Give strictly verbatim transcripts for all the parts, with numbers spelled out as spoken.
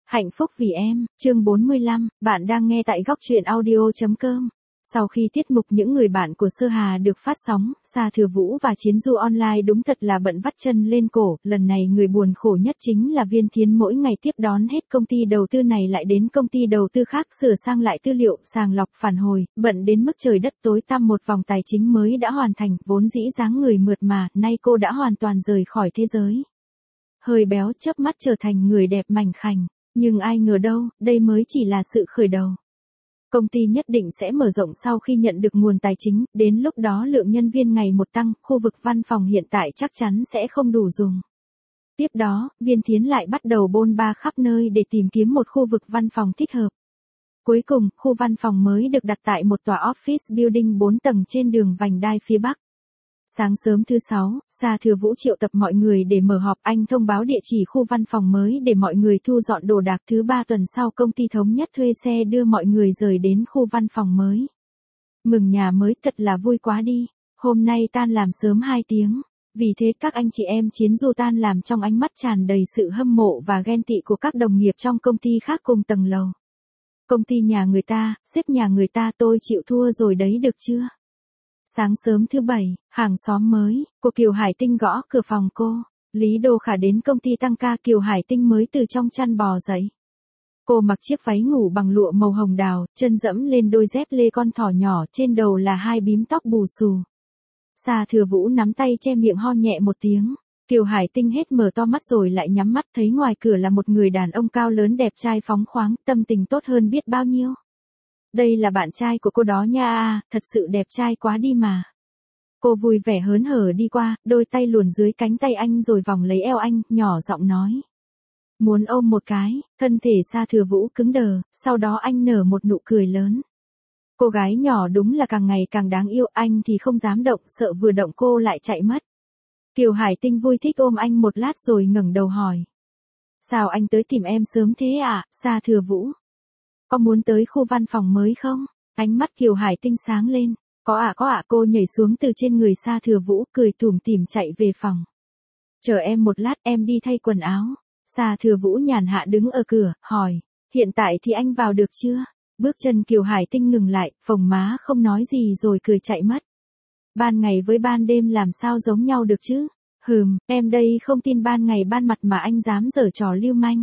Hạnh phúc vì em, chương bốn mươi lăm, bạn đang nghe tại góc truyện audio.com. Sau khi tiết mục Những Người Bạn của Sơ Hà được phát sóng, Sa Thừa Vũ và Chiến Du Online đúng thật là bận vắt chân lên cổ, lần này người buồn khổ nhất chính là Viên Thiến mỗi ngày tiếp đón hết công ty đầu tư này lại đến công ty đầu tư khác sửa sang lại tư liệu, sàng lọc phản hồi, bận đến mức trời đất tối tăm một vòng tài chính mới đã hoàn thành, vốn dĩ dáng người mượt mà, nay cô đã hoàn toàn rời khỏi thế giới. Hơi béo chớp mắt trở thành người đẹp mảnh khảnh. Nhưng ai ngờ đâu, đây mới chỉ là sự khởi đầu. Công ty nhất định sẽ mở rộng sau khi nhận được nguồn tài chính, đến lúc đó lượng nhân viên ngày một tăng, khu vực văn phòng hiện tại chắc chắn sẽ không đủ dùng. Tiếp đó, Viên Thiến lại bắt đầu bôn ba khắp nơi để tìm kiếm một khu vực văn phòng thích hợp. Cuối cùng, khu văn phòng mới được đặt tại một tòa office building bốn tầng trên đường vành đai phía Bắc. Sáng sớm thứ sáu, Sa Thừa Vũ triệu tập mọi người để mở họp, anh thông báo địa chỉ khu văn phòng mới để mọi người thu dọn đồ đạc. Thứ ba tuần sau công ty thống nhất thuê xe đưa mọi người rời đến khu văn phòng mới. Mừng nhà mới thật là vui quá đi, hôm nay tan làm sớm hai tiếng, vì thế các anh chị em Chiến Du tan làm trong ánh mắt tràn đầy sự hâm mộ và ghen tị của các đồng nghiệp trong công ty khác cùng tầng lầu. Công ty nhà người ta, sếp nhà người ta, tôi chịu thua rồi đấy được chưa? Sáng sớm thứ bảy, hàng xóm mới, cô Kiều Hải Tinh gõ cửa phòng cô. Lý Đô Khả đến công ty tăng ca. Kiều Hải Tinh mới từ trong chăn bò dậy. Cô mặc chiếc váy ngủ bằng lụa màu hồng đào, chân dẫm lên đôi dép lê con thỏ nhỏ, trên đầu là hai bím tóc bù xù. Sa Thừa Vũ nắm tay che miệng ho nhẹ một tiếng. Kiều Hải Tinh hết mở to mắt rồi lại nhắm mắt, thấy ngoài cửa là một người đàn ông cao lớn đẹp trai phóng khoáng, tâm tình tốt hơn biết bao nhiêu. Đây là bạn trai của cô đó nha à, thật sự đẹp trai quá đi mà. Cô vui vẻ hớn hở đi qua, đôi tay luồn dưới cánh tay anh rồi vòng lấy eo anh, nhỏ giọng nói. Muốn ôm một cái, thân thể Sa Thừa Vũ cứng đờ, sau đó anh nở một nụ cười lớn. Cô gái nhỏ đúng là càng ngày càng đáng yêu, anh thì không dám động, sợ vừa động cô lại chạy mất. Kiều Hải Tinh vui thích ôm anh một lát rồi ngẩng đầu hỏi. Sao anh tới tìm em sớm thế à, Sa Thừa Vũ? Có muốn tới khu văn phòng mới không? Ánh mắt Kiều Hải Tinh sáng lên. Có ạ à, có ạ à, cô nhảy xuống từ trên người Sa Thừa Vũ, cười tủm tỉm chạy về phòng. Chờ em một lát, em đi thay quần áo. Sa Thừa Vũ nhàn hạ đứng ở cửa, hỏi. Hiện tại thì anh vào được chưa? Bước chân Kiều Hải Tinh ngừng lại, phồng má không nói gì rồi cười chạy mất. Ban ngày với ban đêm làm sao giống nhau được chứ? Hừm, em đây không tin ban ngày ban mặt mà anh dám giở trò lưu manh.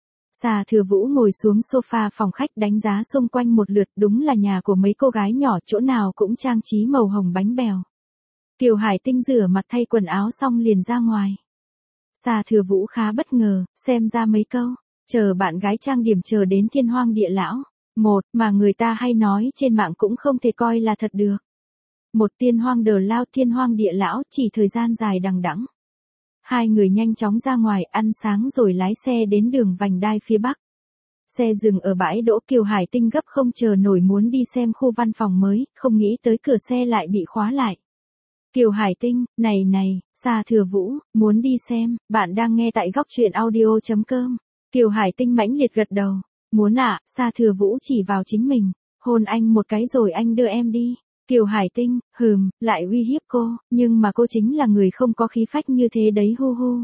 Sa Thừa Vũ ngồi xuống sofa phòng khách đánh giá xung quanh một lượt, đúng là nhà của mấy cô gái nhỏ, chỗ nào cũng trang trí màu hồng bánh bèo. Kiều Hải Tinh rửa mặt thay quần áo xong liền ra ngoài. Sa Thừa Vũ khá bất ngờ, xem ra mấy câu, chờ bạn gái trang điểm chờ đến thiên hoang địa lão. Một, mà người ta hay nói trên mạng cũng không thể coi là thật được. Một tiên hoang đờ lao thiên hoang địa lão, chỉ thời gian dài đằng đẵng. Hai người nhanh chóng ra ngoài ăn sáng rồi lái xe đến đường vành đai phía Bắc. Xe dừng ở bãi đỗ. Kiều Hải Tinh gấp không chờ nổi muốn đi xem khu văn phòng mới, không nghĩ tới cửa xe lại bị khóa lại. Kiều Hải Tinh, này này, Sa Thừa Vũ, muốn đi xem, bạn đang nghe tại góc truyện audio.com. Kiều Hải Tinh mãnh liệt gật đầu. Muốn ạ, à, Sa Thừa Vũ chỉ vào chính mình. Hôn anh một cái rồi anh đưa em đi. Kiều Hải Tinh, hừm, lại uy hiếp cô, nhưng mà cô chính là người không có khí phách như thế đấy hu hu.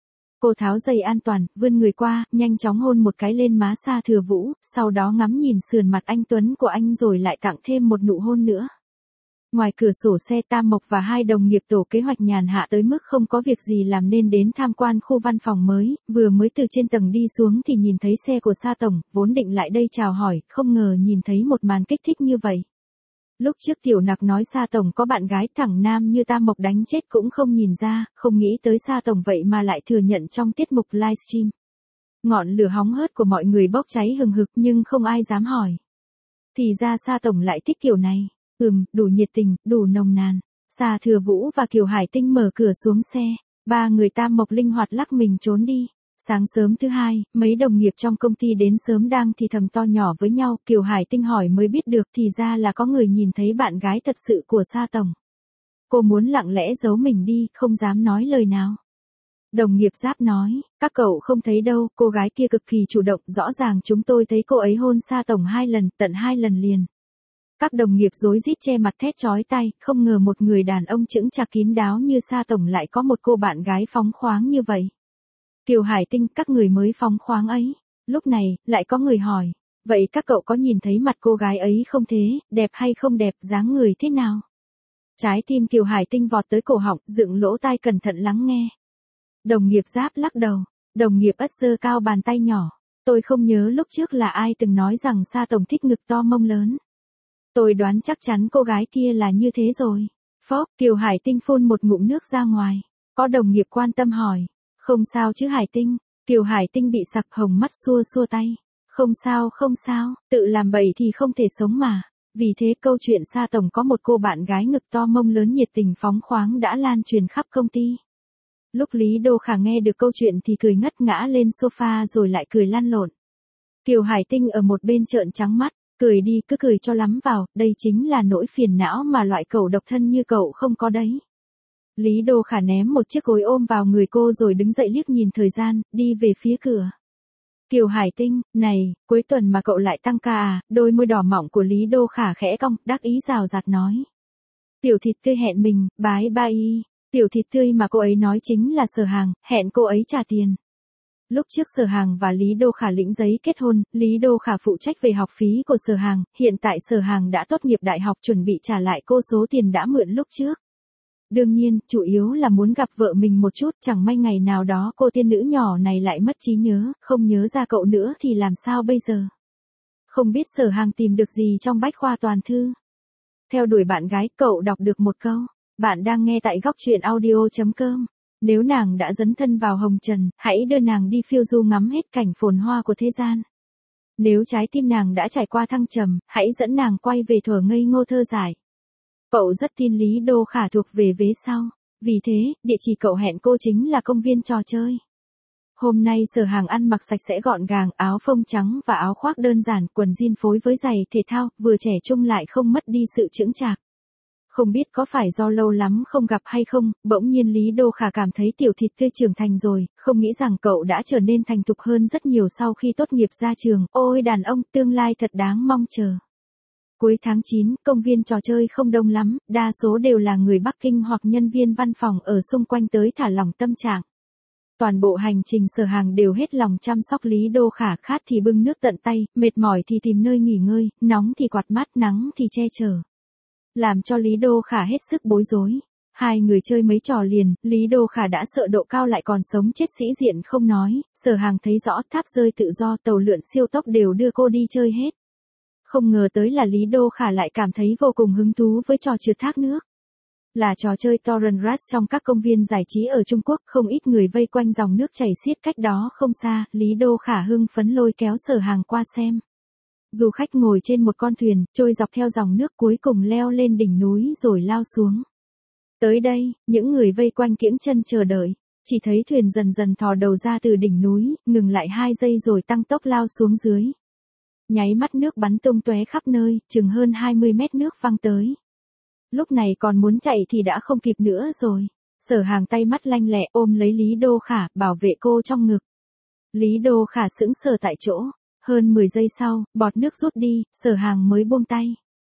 Cô tháo dây an toàn, vươn người qua, nhanh chóng hôn một cái lên má Sa Thừa Vũ, sau đó ngắm nhìn sườn mặt anh tuấn của anh rồi lại tặng thêm một nụ hôn nữa. Ngoài cửa sổ xe, Tam Mộc và hai đồng nghiệp tổ kế hoạch nhàn hạ tới mức không có việc gì làm nên đến tham quan khu văn phòng mới, vừa mới từ trên tầng đi xuống thì nhìn thấy xe của Sa Tổng, vốn định lại đây chào hỏi, không ngờ nhìn thấy một màn kích thích như vậy. Lúc trước Tiểu Nặc nói Sa Tổng có bạn gái thẳng nam như Tam Mộc đánh chết cũng không nhìn ra, không nghĩ tới Sa Tổng vậy mà lại thừa nhận trong tiết mục livestream. Ngọn lửa hóng hớt của mọi người bốc cháy hừng hực nhưng không ai dám hỏi. Thì ra Sa Tổng lại thích kiểu này. Ừm, đủ nhiệt tình, đủ nồng nàn. Sa Thừa Vũ và Kiều Hải Tinh mở cửa xuống xe. Ba người Tam Mộc linh hoạt lắc mình trốn đi. Sáng sớm thứ hai, mấy đồng nghiệp trong công ty đến sớm đang thì thầm to nhỏ với nhau. Kiều Hải Tinh hỏi mới biết được thì ra là có người nhìn thấy bạn gái thật sự của Sa Tổng. Cô muốn lặng lẽ giấu mình đi, không dám nói lời nào. Đồng nghiệp Giáp nói, các cậu không thấy đâu, cô gái kia cực kỳ chủ động, rõ ràng chúng tôi thấy cô ấy hôn Sa Tổng hai lần, tận hai lần liền. Các đồng nghiệp rối rít che mặt thét chói tai, không ngờ một người đàn ông chững chạc kín đáo như Sa Tổng lại có một cô bạn gái phóng khoáng như vậy. Kiều Hải Tinh, các người mới phóng khoáng ấy. Lúc này, lại có người hỏi, vậy các cậu có nhìn thấy mặt cô gái ấy không thế, đẹp hay không đẹp, dáng người thế nào? Trái tim Kiều Hải Tinh vọt tới cổ họng, dựng lỗ tai cẩn thận lắng nghe. Đồng nghiệp Giáp lắc đầu, đồng nghiệp Ất giơ cao bàn tay nhỏ. Tôi không nhớ lúc trước là ai từng nói rằng Sa Tổng thích ngực to mông lớn. Tôi đoán chắc chắn cô gái kia là như thế rồi. Phốc, Kiều Hải Tinh phun một ngụm nước ra ngoài. Có đồng nghiệp quan tâm hỏi, không sao chứ Hải Tinh? Kiều Hải Tinh bị sặc hồng mắt xua xua tay. Không sao không sao, tự làm bậy thì không thể sống mà. Vì thế câu chuyện Sa Tổng có một cô bạn gái ngực to mông lớn nhiệt tình phóng khoáng đã lan truyền khắp công ty. Lúc Lý Đô Khả nghe được câu chuyện thì cười ngất ngã lên sofa rồi lại cười lăn lộn. Kiều Hải Tinh ở một bên trợn trắng mắt, cười đi cứ cười cho lắm vào, đây chính là nỗi phiền não mà loại cẩu độc thân như cậu không có đấy. Lý Đô Khả ném một chiếc gối ôm vào người cô rồi đứng dậy liếc nhìn thời gian, đi về phía cửa. Kiều Hải Tinh, này, cuối tuần mà cậu lại tăng ca à? Đôi môi đỏ mọng của Lý Đô Khả khẽ cong, đắc ý rào rạt nói. Tiểu thịt tươi hẹn mình, bái bai. Tiểu thịt tươi mà cô ấy nói chính là Sở Hàng, hẹn cô ấy trả tiền. Lúc trước Sở Hàng và Lý Đô Khả lĩnh giấy kết hôn, Lý Đô Khả phụ trách về học phí của Sở Hàng, hiện tại Sở Hàng đã tốt nghiệp đại học chuẩn bị trả lại cô số tiền đã mượn lúc trước. Đương nhiên, chủ yếu là muốn gặp vợ mình một chút, chẳng may ngày nào đó cô tiên nữ nhỏ này lại mất trí nhớ, không nhớ ra cậu nữa thì làm sao bây giờ? Không biết Sở Hàng tìm được gì trong bách khoa toàn thư. Theo đuổi bạn gái, cậu đọc được một câu. Bạn đang nghe tại góc truyện audio chấm com. Nếu nàng đã dấn thân vào hồng trần, hãy đưa nàng đi phiêu du ngắm hết cảnh phồn hoa của thế gian. Nếu trái tim nàng đã trải qua thăng trầm, hãy dẫn nàng quay về thuở ngây ngô thơ dại. Cậu rất tin Lý Đô Khả thuộc về vế sau. Vì thế, địa chỉ cậu hẹn cô chính là công viên trò chơi. Hôm nay Sở Hàng ăn mặc sạch sẽ gọn gàng, áo phông trắng và áo khoác đơn giản, quần jean phối với giày thể thao, vừa trẻ trung lại không mất đi sự chững chạc. Không biết có phải do lâu lắm không gặp hay không, bỗng nhiên Lý Đô Khả cảm thấy tiểu thịt tươi trưởng thành rồi, không nghĩ rằng cậu đã trở nên thành thục hơn rất nhiều sau khi tốt nghiệp ra trường. Ôi đàn ông, tương lai thật đáng mong chờ. Cuối tháng chín, công viên trò chơi không đông lắm, đa số đều là người Bắc Kinh hoặc nhân viên văn phòng ở xung quanh tới thả lỏng tâm trạng. Toàn bộ hành trình Sở Hàng đều hết lòng chăm sóc Lý Đô Khả, khát thì bưng nước tận tay, mệt mỏi thì tìm nơi nghỉ ngơi, nóng thì quạt mát, nắng thì che chở. Làm cho Lý Đô Khả hết sức bối rối. Hai người chơi mấy trò liền, Lý Đô Khả đã sợ độ cao lại còn sống chết sĩ diện không nói, Sở Hàng thấy rõ tháp rơi tự do, tàu lượn siêu tốc đều đưa cô đi chơi hết. Không ngờ tới là Lý Đô Khả lại cảm thấy vô cùng hứng thú với trò trượt thác nước. Là trò chơi Torrent Rush trong các công viên giải trí ở Trung Quốc, không ít người vây quanh dòng nước chảy xiết cách đó không xa, Lý Đô Khả hưng phấn lôi kéo Sở Hàng qua xem. Du khách ngồi trên một con thuyền, trôi dọc theo dòng nước cuối cùng leo lên đỉnh núi rồi lao xuống. Tới đây, những người vây quanh kiễng chân chờ đợi, chỉ thấy thuyền dần dần thò đầu ra từ đỉnh núi, ngừng lại hai giây rồi tăng tốc lao xuống dưới. Nháy mắt nước bắn tung tóe khắp nơi, chừng hơn hai mươi mét nước văng tới. Lúc này còn muốn chạy thì đã không kịp nữa rồi. Sở Hàng tay mắt lanh lẹ ôm lấy Lý Đô Khả, bảo vệ cô trong ngực. Lý Đô Khả sững sờ tại chỗ. Hơn mười giây sau, bọt nước rút đi, Sở Hàng mới buông tay.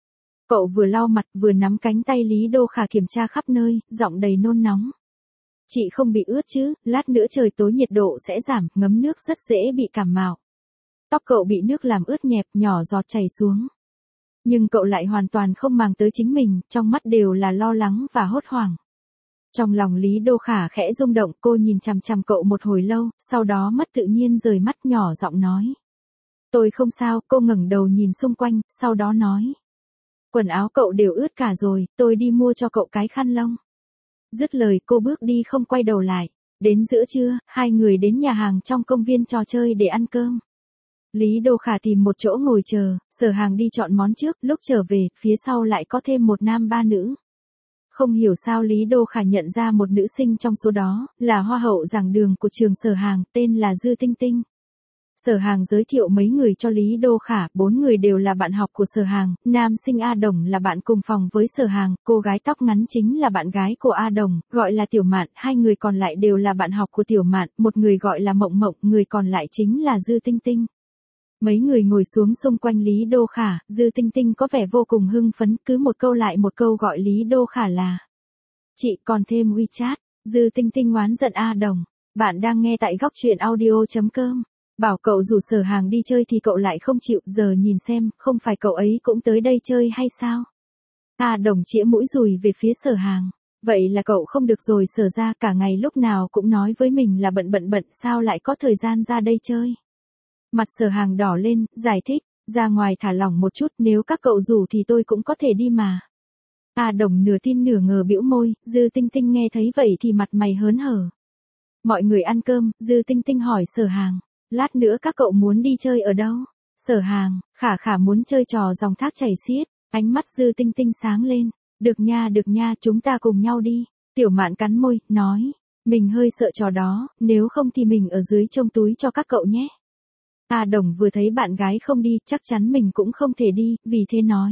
Cậu vừa lau mặt vừa nắm cánh tay Lý Đô Khả kiểm tra khắp nơi, giọng đầy nôn nóng. Chị không bị ướt chứ, lát nữa trời tối nhiệt độ sẽ giảm, ngấm nước rất dễ bị cảm mạo. Tóc cậu bị nước làm ướt nhẹp, nhỏ giọt chảy xuống. Nhưng cậu lại hoàn toàn không màng tới chính mình, trong mắt đều là lo lắng và hốt hoảng. Trong lòng Lý Đô Khả khẽ rung động, cô nhìn chằm chằm cậu một hồi lâu, sau đó mất tự nhiên rời mắt, nhỏ giọng nói. Tôi không sao, cô ngẩng đầu nhìn xung quanh, sau đó nói. Quần áo cậu đều ướt cả rồi, tôi đi mua cho cậu cái khăn lông. Dứt lời cô bước đi không quay đầu lại. Đến giữa trưa, hai người đến nhà hàng trong công viên trò chơi để ăn cơm. Lý Đô Khả tìm một chỗ ngồi chờ, Sở Hàng đi chọn món trước, lúc trở về, phía sau lại có thêm một nam ba nữ. Không hiểu sao Lý Đô Khả nhận ra một nữ sinh trong số đó, là hoa hậu giảng đường của trường Sở Hàng, tên là Dư Tinh Tinh. Sở Hàng giới thiệu mấy người cho Lý Đô Khả, bốn người đều là bạn học của Sở Hàng, nam sinh A Đồng là bạn cùng phòng với Sở Hàng, cô gái tóc ngắn chính là bạn gái của A Đồng, gọi là Tiểu Mạn, hai người còn lại đều là bạn học của Tiểu Mạn, một người gọi là Mộng Mộng, người còn lại chính là Dư Tinh Tinh. Mấy người ngồi xuống xung quanh Lý Đô Khả, Dư Tinh Tinh có vẻ vô cùng hưng phấn, cứ một câu lại một câu gọi Lý Đô Khả là chị, còn thêm WeChat. Dư Tinh Tinh oán giận A Đồng, bạn đang nghe tại góc truyện audio chấm com. Bảo cậu rủ Sở Hàng đi chơi thì cậu lại không chịu, giờ nhìn xem, không phải cậu ấy cũng tới đây chơi hay sao? A Đồng chĩa mũi dùi về phía Sở Hàng. Vậy là cậu không được rồi, Sở ra cả ngày lúc nào cũng nói với mình là bận bận bận, sao lại có thời gian ra đây chơi? Mặt Sở Hàng đỏ lên, giải thích, ra ngoài thả lỏng một chút, nếu các cậu rủ thì tôi cũng có thể đi mà. A Đồng nửa tin nửa ngờ bĩu môi, Dư Tinh Tinh nghe thấy vậy thì mặt mày hớn hở. Mọi người ăn cơm, Dư Tinh Tinh hỏi Sở Hàng, lát nữa các cậu muốn đi chơi ở đâu? Sở Hàng, Khả Khả muốn chơi trò dòng thác chảy xiết, ánh mắt Dư Tinh Tinh sáng lên, được nha được nha, chúng ta cùng nhau đi. Tiểu Mạn cắn môi, nói, mình hơi sợ trò đó, nếu không thì mình ở dưới trông túi cho các cậu nhé. A Đồng vừa thấy bạn gái không đi, chắc chắn mình cũng không thể đi, vì thế nói.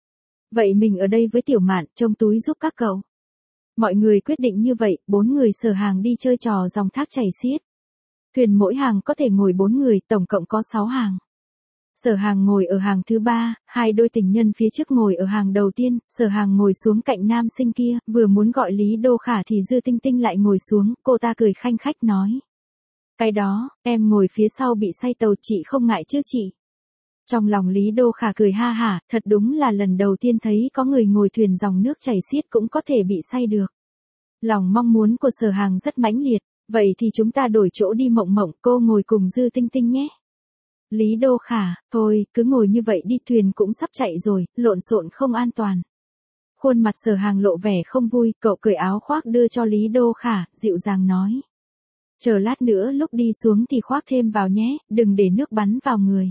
Vậy mình ở đây với Tiểu Mạn, trông túi giúp các cậu. Mọi người quyết định như vậy, bốn người Sở Hàng đi chơi trò dòng thác chảy xiết. Thuyền mỗi hàng có thể ngồi bốn người, tổng cộng có sáu hàng. Sở Hàng ngồi ở hàng thứ ba, hai đôi tình nhân phía trước ngồi ở hàng đầu tiên, Sở Hàng ngồi xuống cạnh nam sinh kia, vừa muốn gọi Lý Đô Khả thì Dư Tinh Tinh lại ngồi xuống, cô ta cười khanh khách nói. Cái đó, em ngồi phía sau bị say tàu, chị không ngại chứ chị? Trong lòng Lý Đô Khả cười ha hả, thật đúng là lần đầu tiên thấy có người ngồi thuyền dòng nước chảy xiết cũng có thể bị say được. Lòng mong muốn của Sở Hàng rất mãnh liệt, vậy thì chúng ta đổi chỗ đi Mộng Mộng, cô ngồi cùng Dư Tinh Tinh nhé. Lý Đô Khả, thôi, cứ ngồi như vậy đi, thuyền cũng sắp chạy rồi, lộn xộn không an toàn. Khuôn mặt Sở Hàng lộ vẻ không vui, cậu cởi áo khoác đưa cho Lý Đô Khả, dịu dàng nói. Chờ lát nữa lúc đi xuống thì khoác thêm vào nhé, đừng để nước bắn vào người.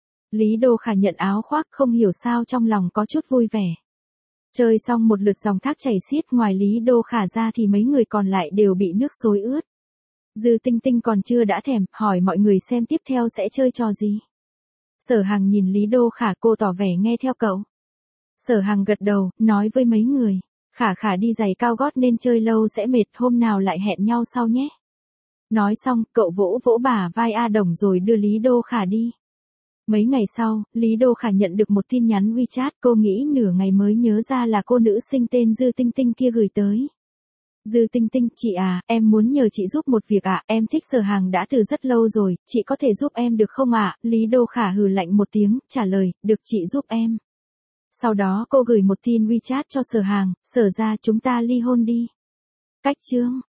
Lý Đô Khả nhận áo khoác, không hiểu sao trong lòng có chút vui vẻ. Chơi xong một lượt dòng thác chảy xiết, ngoài Lý Đô Khả ra thì mấy người còn lại đều bị nước xối ướt. Dư Tinh Tinh còn chưa đã thèm, hỏi mọi người xem tiếp theo sẽ chơi trò gì. Sở Hàng nhìn Lý Đô Khả, cô tỏ vẻ nghe theo cậu. Sở Hàng gật đầu, nói với mấy người, Khả Khả đi giày cao gót nên chơi lâu sẽ mệt, hôm nào lại hẹn nhau sau nhé. Nói xong, cậu vỗ vỗ bả vai A Đồng rồi đưa Lý Đô Khả đi. Mấy ngày sau, Lý Đô Khả nhận được một tin nhắn WeChat, cô nghĩ nửa ngày mới nhớ ra là cô nữ sinh tên Dư Tinh Tinh kia gửi tới. Dư Tinh Tinh, chị à, em muốn nhờ chị giúp một việc ạ, em thích Sở Hàng đã từ rất lâu rồi, chị có thể giúp em được không ạ? Lý Đô Khả hừ lạnh một tiếng, trả lời, được chị giúp em. Sau đó cô gửi một tin WeChat cho Sở Hàng, Sở ra chúng ta ly hôn đi. Cách chương